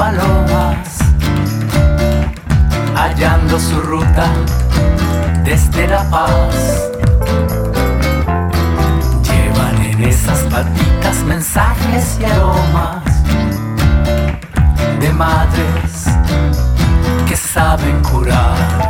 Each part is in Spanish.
palomas, hallando su ruta desde La Paz. Llevan en esas patitas mensajes y aromas de madres que saben curar.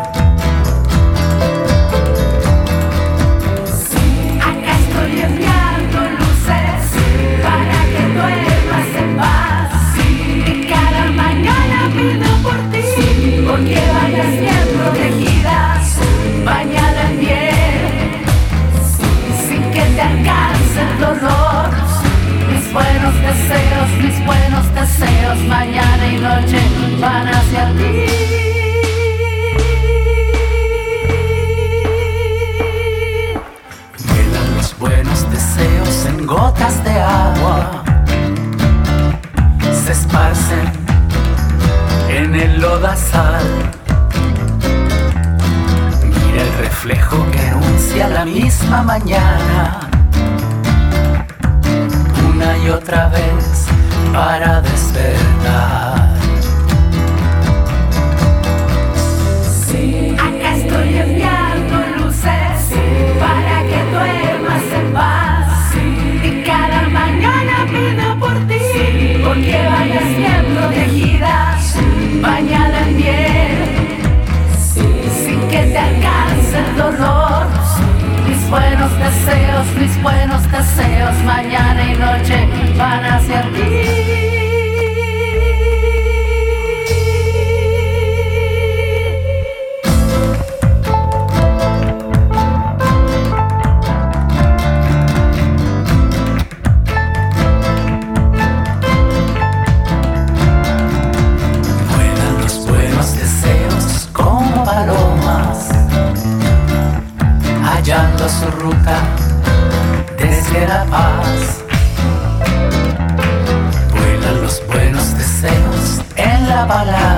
Porque vayas bien protegida, bañada en miel, sin que te alcance el dolor. Mis buenos deseos, mañana y noche van hacia ti. Vuelan los buenos deseos en gotas de agua, se esparcen en el lodazal. Mira el reflejo que anuncia la misma mañana, una y otra vez para despertar. Sí, acá estoy enviando luces, sí, para que duermas en paz, sí, y cada mañana pido por ti, sí, porque vayas bien protegida, sí, bañada en miel, sí, sin que te alcance el dolor. Sí, mis buenos deseos, mañana y noche van hacia ti. Hallando su ruta desde La Paz. Vuelan los buenos deseos en la palabra